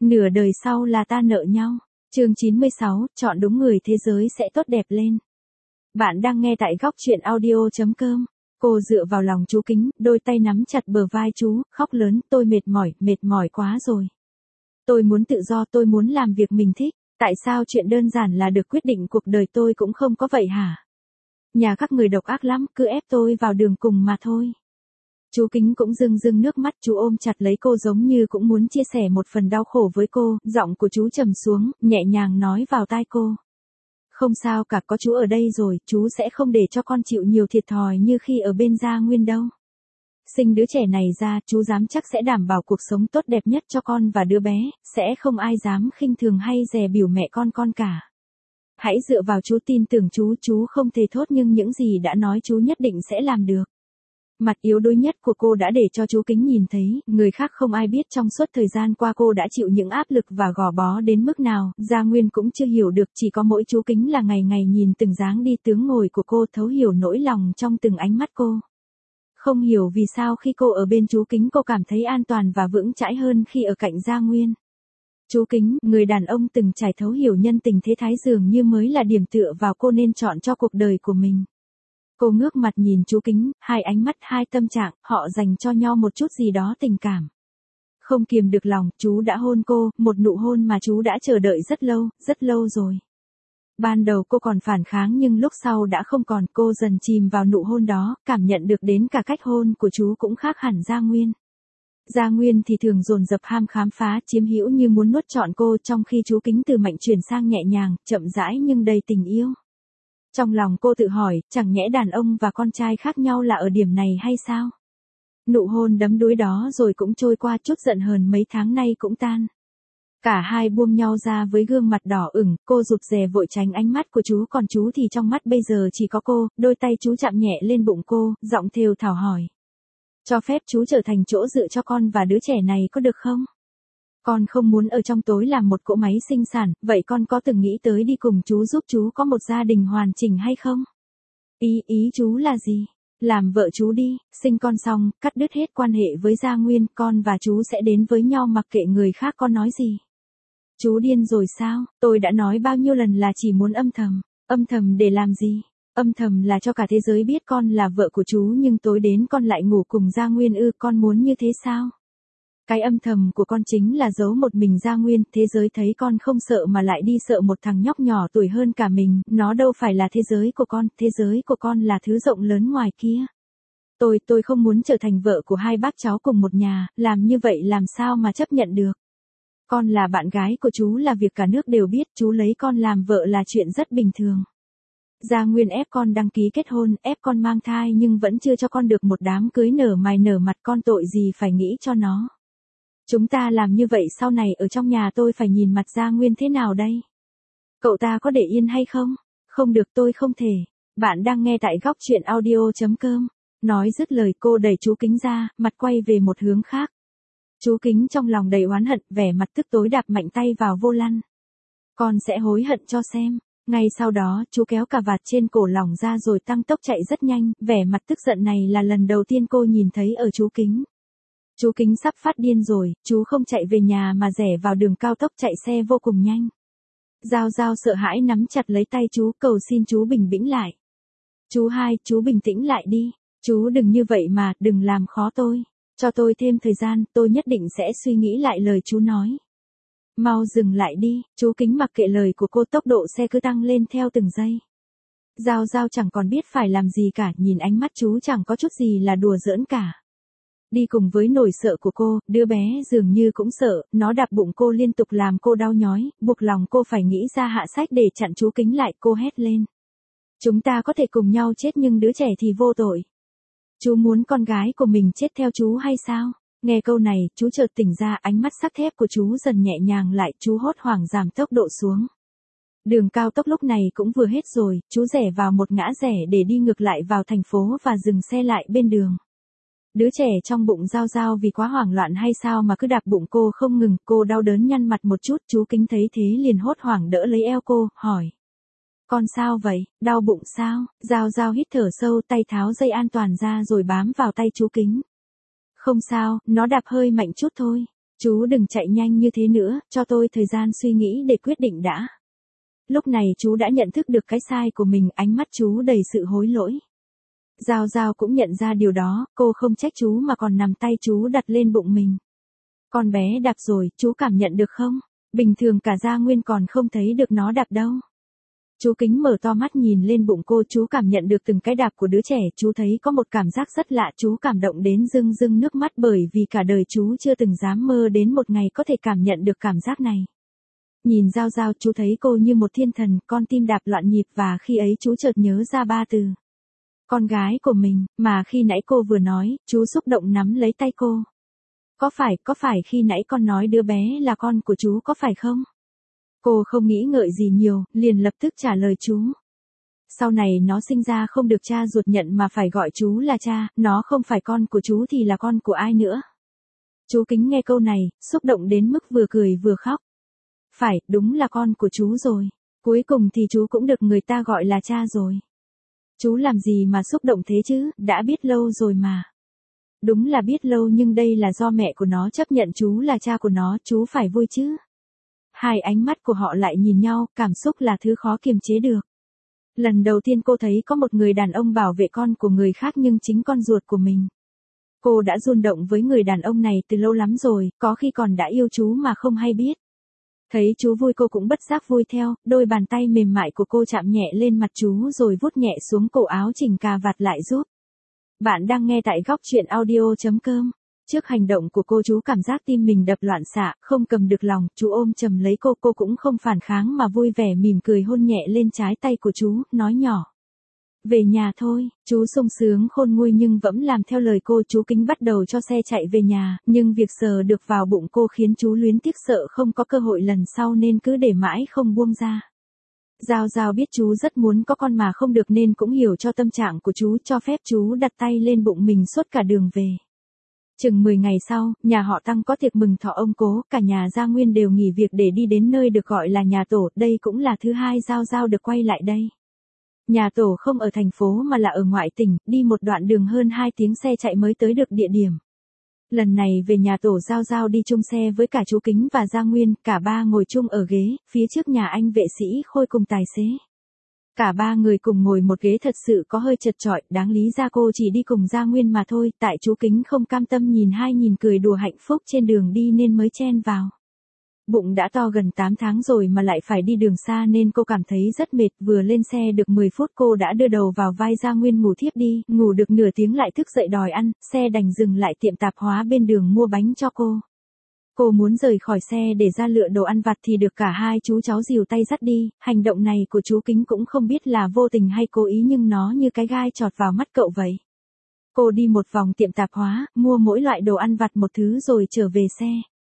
Nửa đời sau là ta nợ nhau. Chương 96, chọn đúng người thế giới sẽ tốt đẹp lên. Bạn đang nghe tại góc truyện audio.com. Cô dựa vào lòng chú Kính, đôi tay nắm chặt bờ vai chú, khóc lớn, tôi mệt mỏi quá rồi. Tôi muốn tự do, tôi muốn làm việc mình thích. Tại sao chuyện đơn giản là được quyết định cuộc đời tôi cũng không có vậy hả? Nhà các người độc ác lắm, cứ ép tôi vào đường cùng mà thôi. Chú Kính cũng rưng nước mắt, chú ôm chặt lấy cô giống như cũng muốn chia sẻ một phần đau khổ với cô, giọng của chú trầm xuống, nhẹ nhàng nói vào tai cô. Không sao cả, có chú ở đây rồi, chú sẽ không để cho con chịu nhiều thiệt thòi như khi ở bên Gia Nguyên đâu. Sinh đứa trẻ này ra, chú dám chắc sẽ đảm bảo cuộc sống tốt đẹp nhất cho con và đứa bé, sẽ không ai dám khinh thường hay dè bỉu mẹ con cả. Hãy dựa vào chú, tin tưởng chú không thể thốt nhưng những gì đã nói chú nhất định sẽ làm được. Mặt yếu đuối nhất của cô đã để cho chú Kính nhìn thấy, người khác không ai biết trong suốt thời gian qua cô đã chịu những áp lực và gò bó đến mức nào, Gia Nguyên cũng chưa hiểu được, chỉ có mỗi chú Kính là ngày ngày nhìn từng dáng đi tướng ngồi của cô, thấu hiểu nỗi lòng trong từng ánh mắt cô. Không hiểu vì sao khi cô ở bên chú Kính cô cảm thấy an toàn và vững chãi hơn khi ở cạnh Gia Nguyên. Chú Kính, người đàn ông từng trải thấu hiểu nhân tình thế thái dường như mới là điểm tựa vào cô nên chọn cho cuộc đời của mình. Cô ngước mặt nhìn chú Kính, hai ánh mắt, hai tâm trạng, họ dành cho nhau một chút gì đó tình cảm. Không kiềm được lòng, chú đã hôn cô, một nụ hôn mà chú đã chờ đợi rất lâu rồi. Ban đầu cô còn phản kháng nhưng lúc sau đã không còn, cô dần chìm vào nụ hôn đó, cảm nhận được đến cả cách hôn của chú cũng khác hẳn Gia Nguyên. Gia Nguyên thì thường dồn dập ham khám phá, chiếm hữu như muốn nuốt trọn cô, trong khi chú Kính từ mạnh chuyển sang nhẹ nhàng, chậm rãi nhưng đầy tình yêu. Trong lòng cô tự hỏi, chẳng nhẽ đàn ông và con trai khác nhau là ở điểm này hay sao? Nụ hôn đắm đuối đó rồi cũng trôi qua, chút giận hờn mấy tháng nay cũng tan. Cả hai buông nhau ra với gương mặt đỏ ửng, cô rụt rè vội tránh ánh mắt của chú, còn chú thì trong mắt bây giờ chỉ có cô, đôi tay chú chạm nhẹ lên bụng cô, giọng thều thào hỏi. Cho phép chú trở thành chỗ dựa cho con và đứa trẻ này có được không? Con không muốn ở trong tối làm một cỗ máy sinh sản, vậy con có từng nghĩ tới đi cùng chú giúp chú có một gia đình hoàn chỉnh hay không? Ý chú là gì? Làm vợ chú đi, sinh con xong, cắt đứt hết quan hệ với Gia Nguyên, con và chú sẽ đến với nhau mặc kệ người khác có nói gì. Chú điên rồi sao? Tôi đã nói bao nhiêu lần là chỉ muốn âm thầm để làm gì? Âm thầm là cho cả thế giới biết con là vợ của chú nhưng tối đến con lại ngủ cùng Gia Nguyên ư, con muốn như thế sao? Cái âm thầm của con chính là giấu một mình Gia Nguyên, thế giới thấy con không sợ mà lại đi sợ một thằng nhóc nhỏ tuổi hơn cả mình, nó đâu phải là thế giới của con là thứ rộng lớn ngoài kia. Tôi không muốn trở thành vợ của hai bác cháu cùng một nhà, làm như vậy làm sao mà chấp nhận được. Con là bạn gái của chú là việc cả nước đều biết, chú lấy con làm vợ là chuyện rất bình thường. Gia Nguyên ép con đăng ký kết hôn, ép con mang thai nhưng vẫn chưa cho con được một đám cưới nở mày nở mặt, con tội gì phải nghĩ cho nó. Chúng ta làm như vậy sau này ở trong nhà tôi phải nhìn mặt Gia Nguyên thế nào đây? Cậu ta có để yên hay không? Không được, tôi không thể. Bạn đang nghe tại góc truyện audio.com. Nói dứt lời cô đẩy chú Kính ra, mặt quay về một hướng khác. Chú Kính trong lòng đầy oán hận, vẻ mặt tức tối đạp mạnh tay vào vô lăng. Con sẽ hối hận cho xem. Ngay sau đó, chú kéo cà vạt trên cổ lòng ra rồi tăng tốc chạy rất nhanh, vẻ mặt tức giận này là lần đầu tiên cô nhìn thấy ở chú Kính. Chú Kính sắp phát điên rồi, chú không chạy về nhà mà rẽ vào đường cao tốc chạy xe vô cùng nhanh. Giao sợ hãi nắm chặt lấy tay chú, cầu xin chú bình tĩnh lại. Chú bình tĩnh lại đi, chú đừng như vậy mà, đừng làm khó tôi. Cho tôi thêm thời gian, tôi nhất định sẽ suy nghĩ lại lời chú nói. Mau dừng lại đi, chú Kính mặc kệ lời của cô, tốc độ xe cứ tăng lên theo từng giây. Giao chẳng còn biết phải làm gì cả, nhìn ánh mắt chú chẳng có chút gì là đùa giỡn cả. Đi cùng với nỗi sợ của cô, đứa bé dường như cũng sợ, nó đạp bụng cô liên tục làm cô đau nhói, buộc lòng cô phải nghĩ ra hạ sách để chặn chú Kính lại, cô hét lên. Chúng ta có thể cùng nhau chết nhưng đứa trẻ thì vô tội. Chú muốn con gái của mình chết theo chú hay sao? Nghe câu này, chú chợt tỉnh ra, ánh mắt sắt thép của chú dần nhẹ nhàng lại, chú hốt hoảng giảm tốc độ xuống. Đường cao tốc lúc này cũng vừa hết rồi, chú rẽ vào một ngã rẽ để đi ngược lại vào thành phố và dừng xe lại bên đường. Đứa trẻ trong bụng Giao vì quá hoảng loạn hay sao mà cứ đạp bụng cô không ngừng, cô đau đớn nhăn mặt một chút, chú Kính thấy thế liền hốt hoảng đỡ lấy eo cô, hỏi. Con sao vậy, đau bụng sao? Giao hít thở sâu, tay tháo dây an toàn ra rồi bám vào tay chú Kính. Không sao, nó đạp hơi mạnh chút thôi. Chú đừng chạy nhanh như thế nữa, cho tôi thời gian suy nghĩ để quyết định đã. Lúc này chú đã nhận thức được cái sai của mình, ánh mắt chú đầy sự hối lỗi. Giao Giao cũng nhận ra điều đó, cô không trách chú mà còn nằm tay chú đặt lên bụng mình. Con bé đạp rồi, chú cảm nhận được không? Bình thường cả Gia Nguyên còn không thấy được nó đạp đâu. Chú Kính mở to mắt nhìn lên bụng cô, chú cảm nhận được từng cái đạp của đứa trẻ, chú thấy có một cảm giác rất lạ, chú cảm động đến rưng rưng nước mắt bởi vì cả đời chú chưa từng dám mơ đến một ngày có thể cảm nhận được cảm giác này. Nhìn Giao Giao, chú thấy cô như một thiên thần, con tim đạp loạn nhịp và khi ấy chú chợt nhớ ra ba từ. Con gái của mình, mà khi nãy cô vừa nói, chú xúc động nắm lấy tay cô. Có phải khi nãy con nói đứa bé là con của chú có phải không? Cô không nghĩ ngợi gì nhiều, liền lập tức trả lời chú. Sau này nó sinh ra không được cha ruột nhận mà phải gọi chú là cha, nó không phải con của chú thì là con của ai nữa? Chú Kính nghe câu này, xúc động đến mức vừa cười vừa khóc. Phải, đúng là con của chú rồi. Cuối cùng thì chú cũng được người ta gọi là cha rồi. Chú làm gì mà xúc động thế chứ, đã biết lâu rồi mà. Đúng là biết lâu nhưng đây là do mẹ của nó chấp nhận chú là cha của nó, chú phải vui chứ. Hai ánh mắt của họ lại nhìn nhau, cảm xúc là thứ khó kiềm chế được. Lần đầu tiên cô thấy có một người đàn ông bảo vệ con của người khác nhưng chính con ruột của mình. Cô đã rung động với người đàn ông này từ lâu lắm rồi, có khi còn đã yêu chú mà không hay biết. Thấy chú vui cô cũng bất giác vui theo, đôi bàn tay mềm mại của cô chạm nhẹ lên mặt chú rồi vuốt nhẹ xuống cổ áo chỉnh cà vạt lại giúp. Bạn đang nghe tại góc truyện audio.com. Trước hành động của cô chú cảm giác tim mình đập loạn xạ, không cầm được lòng, chú ôm chầm lấy cô cũng không phản kháng mà vui vẻ mỉm cười hôn nhẹ lên trái tay của chú, nói nhỏ. Về nhà thôi, chú sung sướng khôn nguôi nhưng vẫn làm theo lời cô. Chú Kính bắt đầu cho xe chạy về nhà, nhưng việc sờ được vào bụng cô khiến chú luyến tiếc sợ không có cơ hội lần sau nên cứ để mãi không buông ra. Giao Giao biết chú rất muốn có con mà không được nên cũng hiểu cho tâm trạng của chú, cho phép chú đặt tay lên bụng mình suốt cả đường về. Chừng 10 ngày sau, nhà họ Tăng có tiệc mừng thọ ông cố, cả nhà Gia Nguyên đều nghỉ việc để đi đến nơi được gọi là nhà tổ, đây cũng là thứ hai Giao Giao được quay lại đây. Nhà tổ không ở thành phố mà là ở ngoại tỉnh, đi một đoạn đường hơn 2 tiếng xe chạy mới tới được địa điểm. Lần này về nhà tổ Giao Giao đi chung xe với cả chú Kính và Gia Nguyên, cả ba ngồi chung ở ghế, phía trước nhà anh vệ sĩ Khôi cùng tài xế. Cả ba người cùng ngồi một ghế thật sự có hơi chật chội, đáng lý ra cô chỉ đi cùng Gia Nguyên mà thôi, tại chú Kính không cam tâm nhìn hai nhìn cười đùa hạnh phúc trên đường đi nên mới chen vào. Bụng đã to gần 8 tháng rồi mà lại phải đi đường xa nên cô cảm thấy rất mệt, vừa lên xe được 10 phút cô đã đưa đầu vào vai Gia Nguyên ngủ thiếp đi, ngủ được nửa tiếng lại thức dậy đòi ăn, xe đành dừng lại tiệm tạp hóa bên đường mua bánh cho cô. Cô muốn rời khỏi xe để ra lựa đồ ăn vặt thì được cả hai chú cháu dìu tay dắt đi, hành động này của chú Kính cũng không biết là vô tình hay cố ý nhưng nó như cái gai chọt vào mắt cậu vậy. Cô đi một vòng tiệm tạp hóa, mua mỗi loại đồ ăn vặt một thứ rồi trở về xe.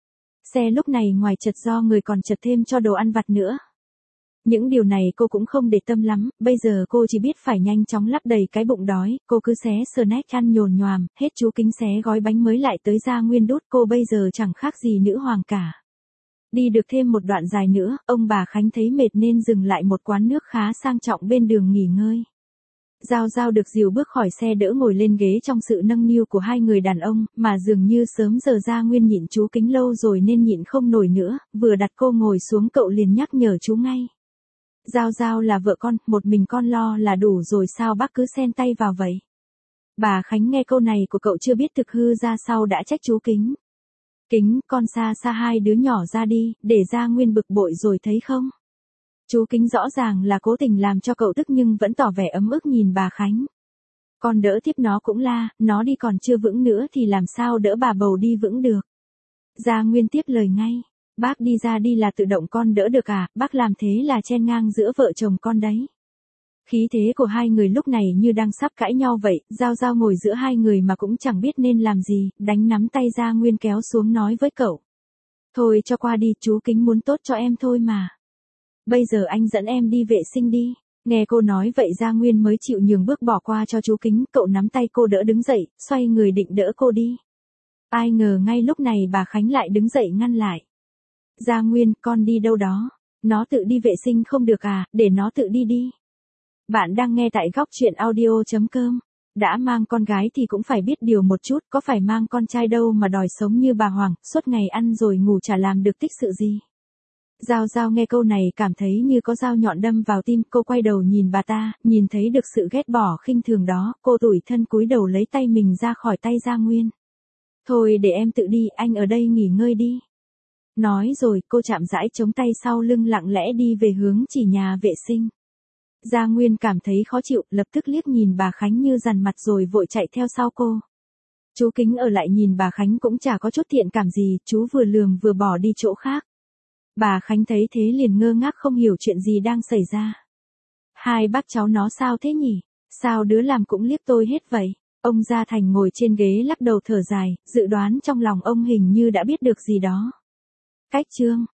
Xe lúc này ngoài chật do người còn chật thêm cho đồ ăn vặt nữa. Những điều này cô cũng không để tâm lắm, bây giờ cô chỉ biết phải nhanh chóng lấp đầy cái bụng đói, cô cứ xé snack ăn nhồn nhoàm, hết chú Kính xé gói bánh mới lại tới Gia Nguyên đút, cô bây giờ chẳng khác gì nữ hoàng cả. Đi được thêm một đoạn dài nữa, ông bà Khánh thấy mệt nên dừng lại một quán nước khá sang trọng bên đường nghỉ ngơi. Giao Giao được dìu bước khỏi xe đỡ ngồi lên ghế trong sự nâng niu của hai người đàn ông, mà dường như sớm giờ Gia Nguyên nhịn chú Kính lâu rồi nên nhịn không nổi nữa, vừa đặt cô ngồi xuống cậu liền nhắc nhở chú ngay. Giao Giao là vợ con, một mình con lo là đủ rồi sao bác cứ xen tay vào vậy? Bà Khánh nghe câu này của cậu chưa biết thực hư ra sao đã trách chú Kính. Kính, con xa xa hai đứa nhỏ ra đi, để Gia Nguyên bực bội rồi thấy không? Chú Kính rõ ràng là cố tình làm cho cậu tức nhưng vẫn tỏ vẻ ấm ức nhìn bà Khánh. Con đỡ tiếp nó cũng la, nó đi còn chưa vững nữa thì làm sao đỡ bà bầu đi vững được. Gia Nguyên tiếp lời ngay. Bác đi ra đi là tự động con đỡ được à, bác làm thế là chen ngang giữa vợ chồng con đấy. Khí thế của hai người lúc này như đang sắp cãi nhau vậy, Giao Giao ngồi giữa hai người mà cũng chẳng biết nên làm gì, đánh nắm tay Gia Nguyên kéo xuống nói với cậu. Thôi cho qua đi, chú Kính muốn tốt cho em thôi mà. Bây giờ anh dẫn em đi vệ sinh đi. Nghe cô nói vậy Gia Nguyên mới chịu nhường bước bỏ qua cho chú Kính, cậu nắm tay cô đỡ đứng dậy, xoay người định đỡ cô đi. Ai ngờ ngay lúc này bà Khánh lại đứng dậy ngăn lại. Gia Nguyên, con đi đâu đó? Nó tự đi vệ sinh không được à, để nó tự đi đi. Bạn đang nghe tại góc truyện audio.com. Đã mang con gái thì cũng phải biết điều một chút, có phải mang con trai đâu mà đòi sống như bà Hoàng, suốt ngày ăn rồi ngủ chả làm được tích sự gì. Giao Giao nghe câu này cảm thấy như có dao nhọn đâm vào tim, cô quay đầu nhìn bà ta, nhìn thấy được sự ghét bỏ khinh thường đó, cô tủi thân cúi đầu lấy tay mình ra khỏi tay Gia Nguyên. Thôi để em tự đi, anh ở đây nghỉ ngơi đi. Nói rồi, cô chạm rãi chống tay sau lưng lặng lẽ đi về hướng chỉ nhà vệ sinh. Gia Nguyên cảm thấy khó chịu, lập tức liếc nhìn bà Khánh như dằn mặt rồi vội chạy theo sau cô. Chú Kính ở lại nhìn bà Khánh cũng chả có chút thiện cảm gì, chú vừa lườm vừa bỏ đi chỗ khác. Bà Khánh thấy thế liền ngơ ngác không hiểu chuyện gì đang xảy ra. Hai bác cháu nó sao thế nhỉ? Sao đứa làm cũng liếc tôi hết vậy? Ông Gia Thành ngồi trên ghế lắc đầu thở dài, dự đoán trong lòng ông hình như đã biết được gì đó. Cách chương